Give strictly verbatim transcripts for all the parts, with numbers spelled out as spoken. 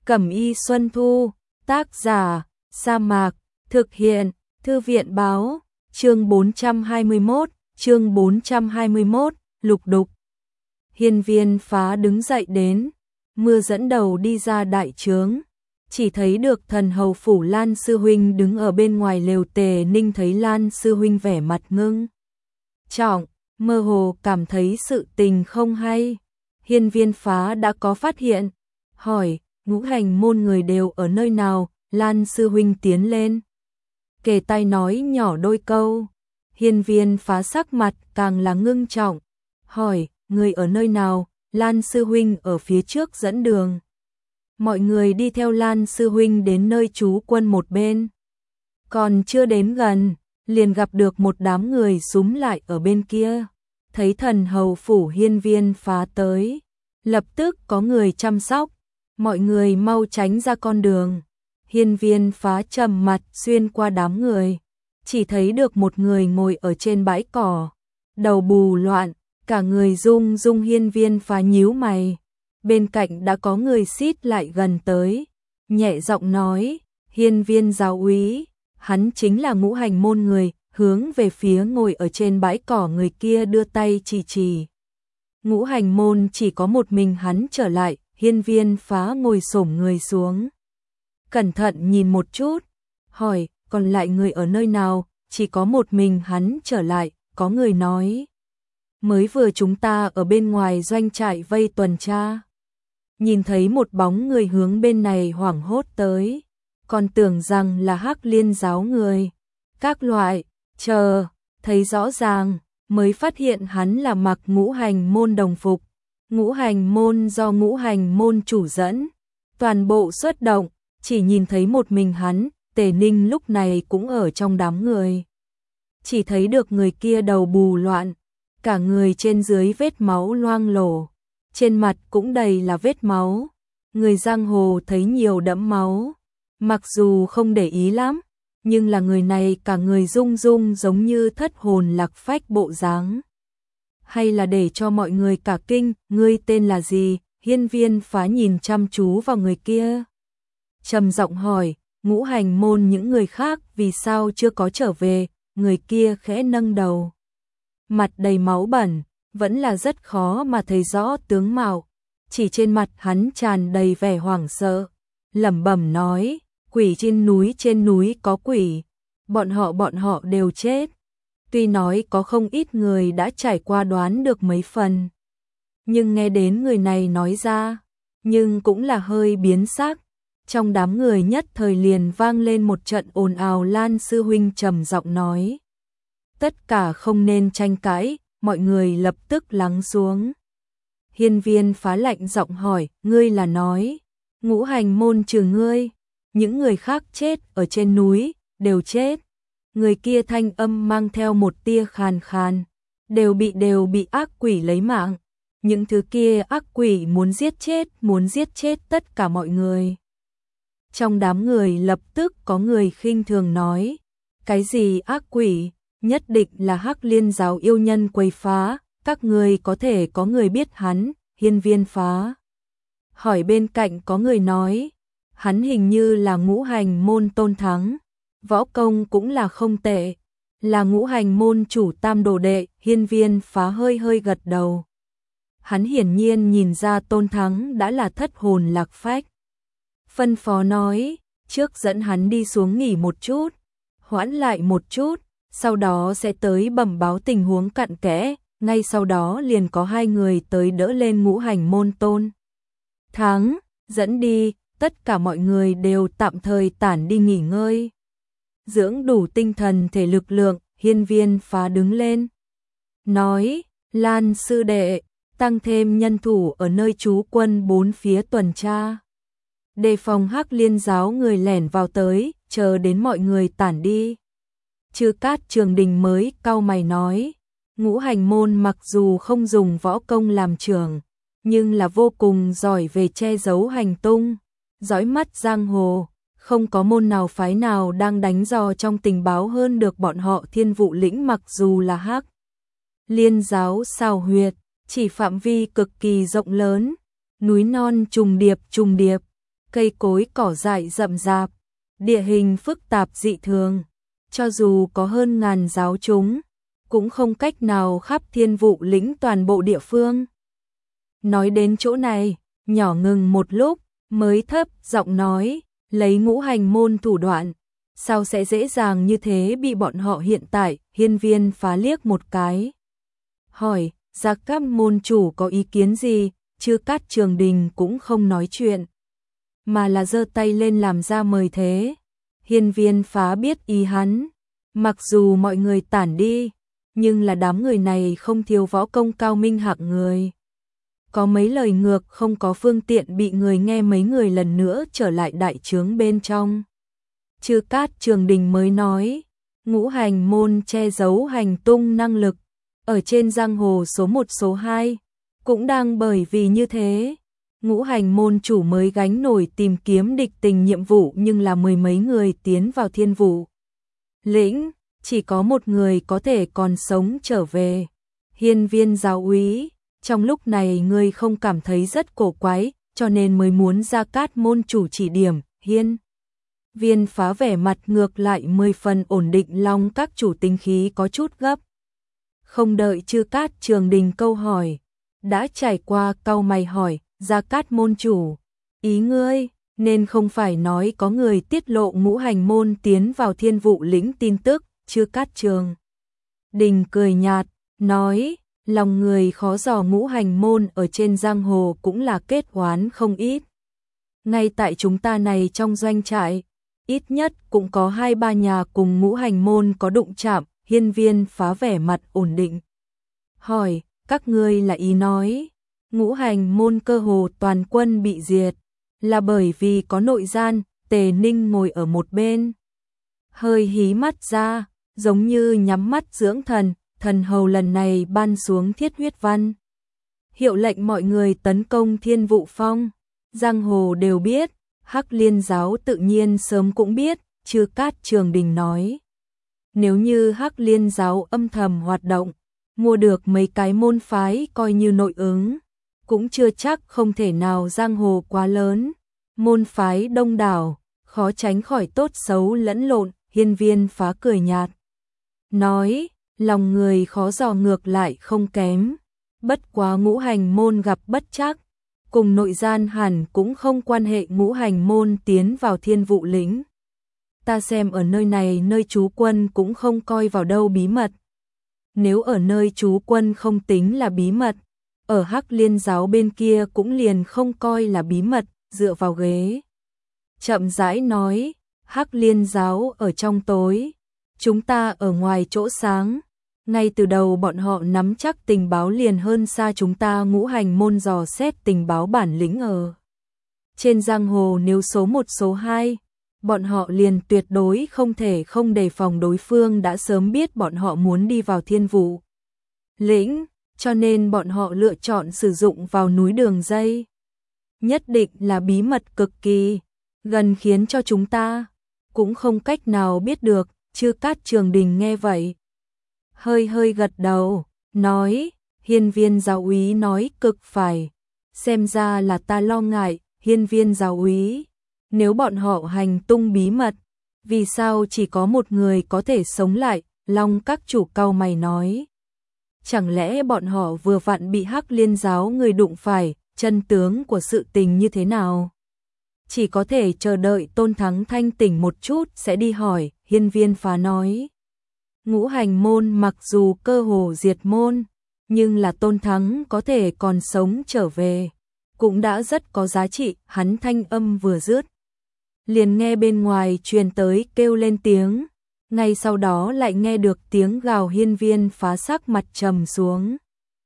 Cẩm y Xuân Thu, tác giả, Sa Mạc, thực hiện, Thư viện báo, chương bốn trăm hai mươi mốt, chương bốn trăm hai mươi mốt, lục đục. Hiên Viên Phá đứng dậy đến, mưa dẫn đầu đi ra đại trướng, chỉ thấy được thần hầu phủ Lan sư huynh đứng ở bên ngoài lều. Tề Ninh thấy Lan sư huynh vẻ mặt ngưng trọng, mơ hồ cảm thấy sự tình không hay. Hiên Viên Phá đã có phát hiện, hỏi, ngũ hành môn người đều ở nơi nào? Lan sư huynh tiến lên, kề tai nói nhỏ đôi câu. Hiên Viên Phá sắc mặt càng là ngưng trọng, hỏi, người ở nơi nào? Lan sư huynh ở phía trước dẫn đường. Mọi người đi theo Lan sư huynh đến nơi trú quân một bên. Còn chưa đến gần, liền gặp được một đám người súm lại ở bên kia. Thấy thần hầu phủ Hiên Viên Phá tới, lập tức có người chăm sóc, mọi người mau tránh ra con đường. Hiên Viên Phá trầm mặt xuyên qua đám người, chỉ thấy được một người ngồi ở trên bãi cỏ, đầu bù loạn, cả người rung rung. Hiên Viên Phá nhíu mày, bên cạnh đã có người xít lại gần tới, nhẹ giọng nói, Hiên Viên giáo úy, hắn chính là ngũ hành môn người. Hướng về phía ngồi ở trên bãi cỏ người kia đưa tay chỉ chỉ. Ngũ hành môn chỉ có một mình hắn trở lại. Hiên Viên Phá ngồi xổm người xuống, cẩn thận nhìn một chút, hỏi, còn lại người ở nơi nào? Chỉ có một mình hắn trở lại. Có người nói, mới vừa chúng ta ở bên ngoài doanh trại vây tuần tra, nhìn thấy một bóng người hướng bên này hoảng hốt tới, còn tưởng rằng là Hắc Liên giáo người. Các loại, chờ, thấy rõ ràng, mới phát hiện hắn là mặc ngũ hành môn đồng phục. Ngũ hành môn do ngũ hành môn chủ dẫn, toàn bộ xuất động, chỉ nhìn thấy một mình hắn. Tề Ninh lúc này cũng ở trong đám người, chỉ thấy được người kia đầu bù loạn, cả người trên dưới vết máu loang lổ, trên mặt cũng đầy là vết máu. Người giang hồ thấy nhiều đẫm máu, mặc dù không để ý lắm, nhưng là người này cả người rung rung giống như thất hồn lạc phách bộ dáng, hay là để cho mọi người cả kinh. Ngươi tên là gì? Hiên Viên Phá nhìn chăm chú vào người kia, trầm giọng hỏi, ngũ hành môn những người khác vì sao chưa có trở về? Người kia khẽ nâng đầu, mặt đầy máu bẩn, vẫn là rất khó mà thấy rõ tướng mạo, chỉ trên mặt hắn tràn đầy vẻ hoảng sợ, lẩm bẩm nói, quỷ trên núi, trên núi có quỷ, bọn họ bọn họ đều chết. Tuy nói có không ít người đã trải qua đoán được mấy phần, nhưng nghe đến người này nói ra, nhưng cũng là hơi biến sắc. Trong đám người nhất thời liền vang lên một trận ồn ào. Lan sư huynh trầm giọng nói, tất cả không nên tranh cãi. Mọi người lập tức lắng xuống. Hiên Viên Phá lạnh giọng hỏi, ngươi là nói ngũ hành môn trừ ngươi, những người khác chết ở trên núi đều chết? Người kia thanh âm mang theo một tia khàn khàn, đều bị đều bị ác quỷ lấy mạng. Những thứ kia ác quỷ muốn giết chết, muốn giết chết tất cả mọi người. Trong đám người lập tức có người khinh thường nói, cái gì ác quỷ? Nhất định là Hắc Liên giáo yêu nhân quấy phá, các người có thể có người biết hắn? Hiên Viên Phá hỏi. Bên cạnh có người nói, hắn hình như là ngũ hành môn Tôn Thắng, võ công cũng là không tệ, là ngũ hành môn chủ tam đồ đệ. Hiên Viên Phá hơi hơi gật đầu, hắn hiển nhiên nhìn ra Tôn Thắng đã là thất hồn lạc phách, phân phó nói, trước dẫn hắn đi xuống nghỉ một chút, hoãn lại một chút, sau đó sẽ tới bẩm báo tình huống cặn kẽ. Ngay sau đó liền có hai người tới đỡ lên ngũ hành môn Tôn Thắng, dẫn đi. Tất cả mọi người đều tạm thời tản đi nghỉ ngơi, dưỡng đủ tinh thần thể lực lượng. Hiên Viên Phá đứng lên, nói, Lan sư đệ, tăng thêm nhân thủ ở nơi trú quân bốn phía tuần tra, đề phòng Hắc Liên giáo người lẻn vào tới, chờ đến mọi người tản đi. Chư Cát Trường Đình mới cau mày nói, ngũ hành môn mặc dù không dùng võ công làm trường, nhưng là vô cùng giỏi về che giấu hành tung, dõi mắt giang hồ, không có môn nào phái nào đang đánh dò trong tình báo hơn được bọn họ. Thiên Vụ lĩnh mặc dù là Hắc Liên giáo xào huyệt, chỉ phạm vi cực kỳ rộng lớn, núi non trùng điệp trùng điệp, cây cối cỏ dại rậm rạp, địa hình phức tạp dị thường, cho dù có hơn ngàn giáo chúng, cũng không cách nào khắp Thiên Vụ lĩnh toàn bộ địa phương. Nói đến chỗ này, nhỏ ngừng một lúc, mới thấp giọng nói, lấy ngũ hành môn thủ đoạn, sao sẽ dễ dàng như thế bị bọn họ hiện tại. Hiên Viên Phá liếc một cái, hỏi, Gia Cát môn chủ có ý kiến gì? Chư Cát Trường Đình cũng không nói chuyện, mà là giơ tay lên làm ra mời thế. Hiên Viên Phá biết ý hắn, mặc dù mọi người tản đi, nhưng là đám người này không thiếu võ công cao minh hạng người. Có mấy lời ngược không có phương tiện bị người nghe, mấy người lần nữa trở lại đại trướng bên trong. Chư Cát Trường Đình mới nói, ngũ hành môn che giấu hành tung năng lực, ở trên giang hồ số một số hai, cũng đang bởi vì như thế. Ngũ hành môn chủ mới gánh nổi tìm kiếm địch tình nhiệm vụ, nhưng là mười mấy người tiến vào Thiên Vụ lĩnh, chỉ có một người có thể còn sống trở về. Hiên Viên giáo úy, trong lúc này ngươi không cảm thấy rất cổ quái, cho nên mới muốn Gia Cát môn chủ chỉ điểm. Hiên Viên Phá vẻ mặt ngược lại mười phần ổn định, Long các chủ tính khí có chút gấp. Không đợi Chư Cát Trường Đình câu hỏi, đã trải qua, cau mày hỏi, Gia Cát môn chủ, ý ngươi, nên không phải nói có người tiết lộ ngũ hành môn tiến vào Thiên Vụ lĩnh tin tức. Chư Cát Trường Đình cười nhạt, nói, lòng người khó dò, ngũ hành môn ở trên giang hồ cũng là kết oán không ít. Ngay tại chúng ta này trong doanh trại, ít nhất cũng có hai ba nhà cùng ngũ hành môn có đụng chạm. Hiên Viên Phá vẻ mặt ổn định, hỏi, các ngươi là ý nói, ngũ hành môn cơ hồ toàn quân bị diệt, là bởi vì có nội gian? Tề Ninh ngồi ở một bên, hơi hí mắt ra, giống như nhắm mắt dưỡng thần. Thần hầu lần này ban xuống thiết huyết văn, hiệu lệnh mọi người tấn công Thiên Vụ Phong. Giang hồ đều biết, Hắc Liên giáo tự nhiên sớm cũng biết. Chư Cát Trường Đình nói, nếu như Hắc Liên giáo âm thầm hoạt động, mua được mấy cái môn phái coi như nội ứng, cũng chưa chắc không thể nào. Giang hồ quá lớn, môn phái đông đảo, khó tránh khỏi tốt xấu lẫn lộn. Hiên Viên Phá cười nhạt, nói, lòng người khó dò ngược lại không kém, bất quá ngũ hành môn gặp bất trắc, cùng nội gian hẳn cũng không quan hệ. Ngũ hành môn tiến vào Thiên Vụ lĩnh, ta xem ở nơi này nơi trú quân cũng không coi vào đâu bí mật. Nếu ở nơi trú quân không tính là bí mật, ở Hắc Liên giáo bên kia cũng liền không coi là bí mật. Dựa vào ghế, chậm rãi nói, Hắc Liên giáo ở trong tối, chúng ta ở ngoài chỗ sáng. Ngay từ đầu bọn họ nắm chắc tình báo liền hơn xa chúng ta. Ngũ hành môn dò xét tình báo bản lĩnh ở trên giang hồ nếu số một số hai, bọn họ liền tuyệt đối không thể không đề phòng. Đối phương đã sớm biết bọn họ muốn đi vào Thiên Vụ lĩnh, cho nên bọn họ lựa chọn sử dụng vào núi đường dây, nhất định là bí mật cực kỳ gần, khiến cho chúng ta cũng không cách nào biết được. Chư Cát Trường Đình nghe vậy, hơi hơi gật đầu, nói, Hiên Viên giáo úy nói cực phải, xem ra là ta lo ngại. Hiên Viên giáo úy, nếu bọn họ hành tung bí mật, vì sao chỉ có một người có thể sống lại? Long các chủ cau mày nói, chẳng lẽ bọn họ vừa vặn bị Hắc Liên giáo người đụng phải? Chân tướng của sự tình như thế nào, chỉ có thể chờ đợi Tôn Thắng thanh tỉnh một chút sẽ đi hỏi. Hiên Viên Phá nói, ngũ hành môn mặc dù cơ hồ diệt môn, nhưng là Tôn Thắng có thể còn sống trở về, cũng đã rất có giá trị. Hắn thanh âm vừa dứt, liền nghe bên ngoài truyền tới kêu lên tiếng, ngay sau đó lại nghe được tiếng gào. Hiên Viên Phá sắc mặt trầm xuống,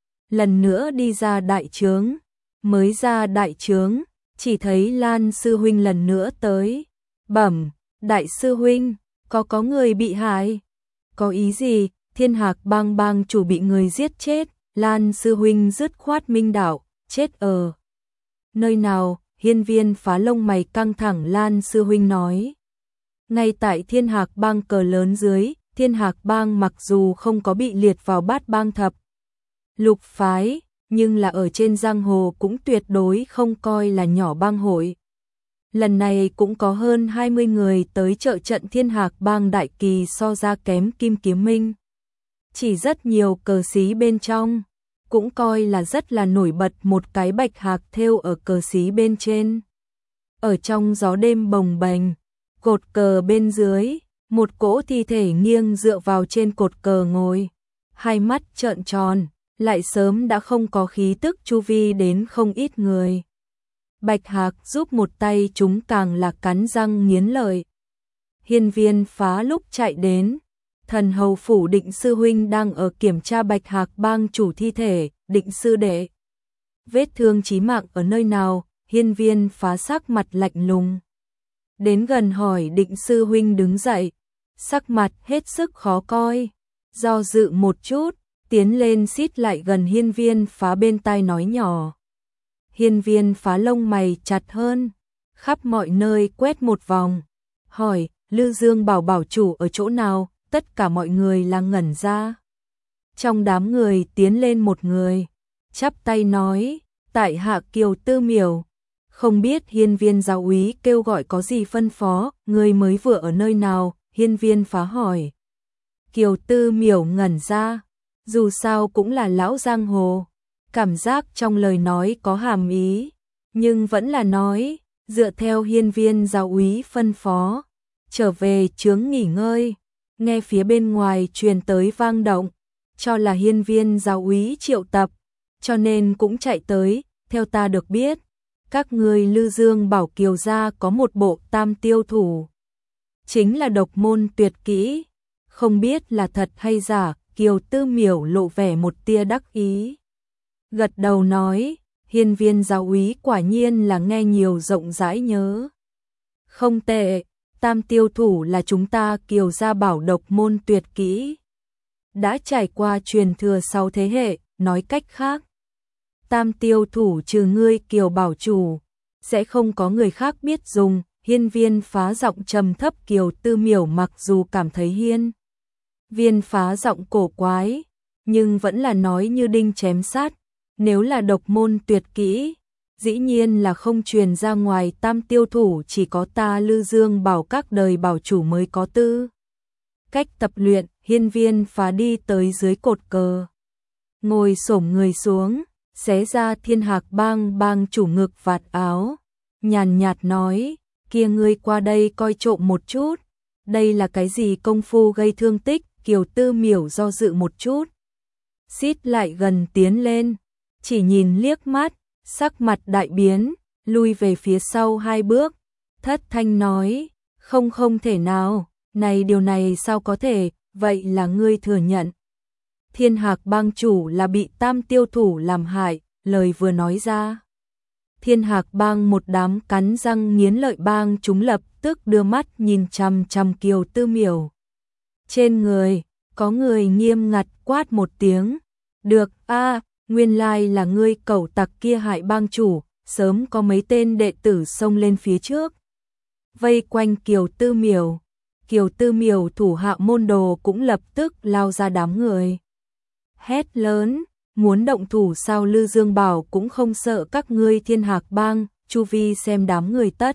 lần nữa đi ra đại trướng. Mới ra đại trướng, chỉ thấy Lan sư huynh lần nữa tới, bẩm, đại sư huynh, có có người bị hại. Có ý gì? Thiên Hạc bang bang chủ bị người giết chết. Lan sư huynh dứt khoát minh đạo, chết ở nơi nào? Hiên Viên Phá lông mày căng thẳng. Lan sư huynh nói, ngay tại Thiên Hạc bang cờ lớn dưới. Thiên Hạc bang mặc dù không có bị liệt vào bát bang thập lục phái, nhưng là ở trên giang hồ cũng tuyệt đối không coi là nhỏ bang hội. Lần này cũng có hơn hai mươi người tới trợ trận Thiên Hạc Bang đại kỳ so ra kém Kim Kiếm Minh. Chỉ rất nhiều cờ xí bên trong, cũng coi là rất là nổi bật một cái bạch hạc thêu ở cờ xí bên trên. Ở trong gió đêm bồng bềnh, cột cờ bên dưới, một cỗ thi thể nghiêng dựa vào trên cột cờ ngồi, hai mắt trợn tròn, lại sớm đã không có khí tức chu vi đến không ít người. Bạch Hạc giúp một tay chúng càng là cắn răng nghiến lợi. Hiên Viên Phá lúc chạy đến, Thần Hầu phủ Định sư huynh đang ở kiểm tra Bạch Hạc Bang chủ thi thể. Định sư đệ, vết thương chí mạng ở nơi nào? Hiên Viên Phá sắc mặt lạnh lùng. Đến gần hỏi Định sư huynh đứng dậy, sắc mặt hết sức khó coi, do dự một chút, tiến lên xít lại gần Hiên Viên Phá bên tai nói nhỏ. Hiên Viên Phá lông mày chặt hơn, khắp mọi nơi quét một vòng, hỏi, Lư Dương bảo bảo chủ ở chỗ nào? Tất cả mọi người là ngẩn ra. Trong đám người tiến lên một người, chắp tay nói, tại hạ Kiều Tư Miểu, không biết Hiên Viên giáo úy kêu gọi có gì phân phó, người mới vừa ở nơi nào? Hiên Viên Phá hỏi. Kiều Tư Miểu ngẩn ra, dù sao cũng là lão giang hồ, cảm giác trong lời nói có hàm ý, nhưng vẫn là nói, dựa theo Hiên Viên giáo úy phân phó, trở về chướng nghỉ ngơi. Nghe phía bên ngoài truyền tới vang động, cho là Hiên Viên giáo úy triệu tập, cho nên cũng chạy tới. Theo ta được biết, các ngươi Lư Dương bảo Kiều gia có một bộ tam tiêu thủ, chính là độc môn tuyệt kỹ, không biết là thật hay giả. Kiều Tư Miểu lộ vẻ một tia đắc ý, gật đầu nói, Hiên Viên giáo úy quả nhiên là nghe nhiều rộng rãi nhớ. Không tệ, tam tiêu thủ là chúng ta Kiều gia bảo độc môn tuyệt kỹ, đã trải qua truyền thừa sáu thế hệ. Nói cách khác, tam tiêu thủ trừ ngươi Kiều bảo chủ, sẽ không có người khác biết dùng. Hiên Viên Phá giọng trầm thấp. Kiều Tư Miểu mặc dù cảm thấy Hiên Viên Phá giọng cổ quái, nhưng vẫn là nói như đinh chém sát, nếu là độc môn tuyệt kỹ, dĩ nhiên là không truyền ra ngoài. Tam tiêu thủ chỉ có ta Lư Dương bảo các đời bảo chủ mới có tư cách tập luyện. Hiên Viên Phá đi tới dưới cột cờ, ngồi xổm người xuống, xé ra Thiên Hạc Bang bang chủ ngực vạt áo, nhàn nhạt nói, kia ngươi qua đây coi trộm một chút, đây là cái gì công phu gây thương tích? Kiều Tư Miểu do dự một chút, xít lại gần tiến lên, chỉ nhìn liếc mắt, sắc mặt đại biến, lui về phía sau hai bước, thất thanh nói, không không thể nào, này điều này sao có thể? Vậy là ngươi thừa nhận Thiên Hạc Bang chủ là bị tam tiêu thủ làm hại? Lời vừa nói ra, Thiên Hạc Bang một đám cắn răng nghiến lợi bang chúng lập tức đưa mắt nhìn chằm chằm Kiều Tư Miểu. Trên người có người nghiêm ngặt quát một tiếng, được a, nguyên lai là ngươi cẩu tặc kia hại bang chủ. Sớm có mấy tên đệ tử xông lên phía trước, vây quanh Kiều Tư Miểu. Kiều Tư Miểu thủ hạ môn đồ cũng lập tức lao ra đám người, hét lớn, muốn động thủ sao? Lư Dương bảo cũng không sợ các ngươi Thiên Hạc Bang? Chu vi xem đám người tất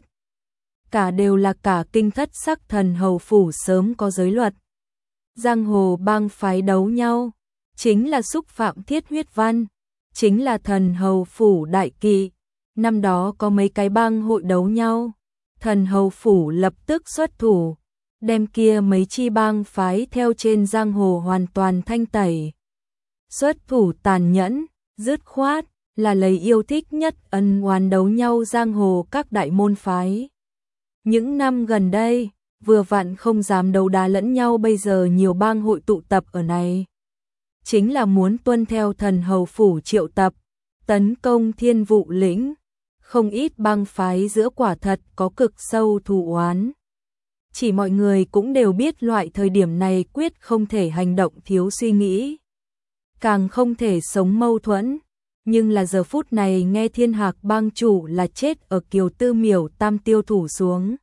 cả đều là cả kinh thất sắc. Thần Hầu phủ sớm có giới luật, giang hồ bang phái đấu nhau chính là xúc phạm thiết huyết văn, chính là Thần Hầu phủ đại kỵ. Năm đó có mấy cái bang hội đấu nhau, Thần Hầu phủ lập tức xuất thủ, đem kia mấy chi bang phái theo trên giang hồ hoàn toàn thanh tẩy. Xuất thủ tàn nhẫn, dứt khoát, là lấy yêu thích nhất ân oán đấu nhau giang hồ các đại môn phái. Những năm gần đây, vừa vặn không dám đấu đá lẫn nhau, bây giờ nhiều bang hội tụ tập ở này, chính là muốn tuân theo Thần Hầu phủ triệu tập, tấn công Thiên Vụ lĩnh. Không ít bang phái giữa quả thật có cực sâu thù oán. Chỉ mọi người cũng đều biết loại thời điểm này quyết không thể hành động thiếu suy nghĩ, càng không thể sống mâu thuẫn. Nhưng là giờ phút này nghe Thiên Hạc Bang chủ là chết ở Kiều Tư Miểu tam tiêu thủ xuống,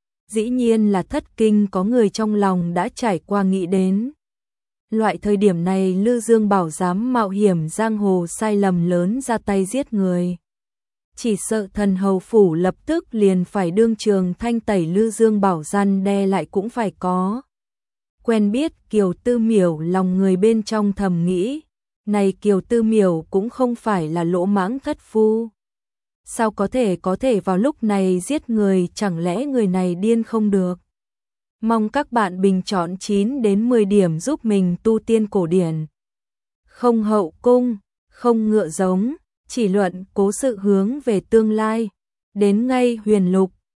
dĩ nhiên là thất kinh. Có người trong lòng đã trải qua nghĩ đến, loại thời điểm này Lư Dương bảo dám mạo hiểm giang hồ sai lầm lớn ra tay giết người, chỉ sợ thần hầu phủ lập tức liền phải đương trường thanh tẩy Lư Dương Bảo răn đe lại cũng phải có. Quen biết Kiều Tư Miểu lòng người bên trong thầm nghĩ, này Kiều Tư Miểu cũng không phải là lỗ mãng thất phu. Sao có thể có thể vào lúc này giết người, chẳng lẽ người này điên không được. Mong các bạn bình chọn chín đến mười điểm giúp mình tu tiên cổ điển. Không hậu cung, không ngựa giống, chỉ luận cố sự hướng về tương lai. Đến ngay Huyền Lục,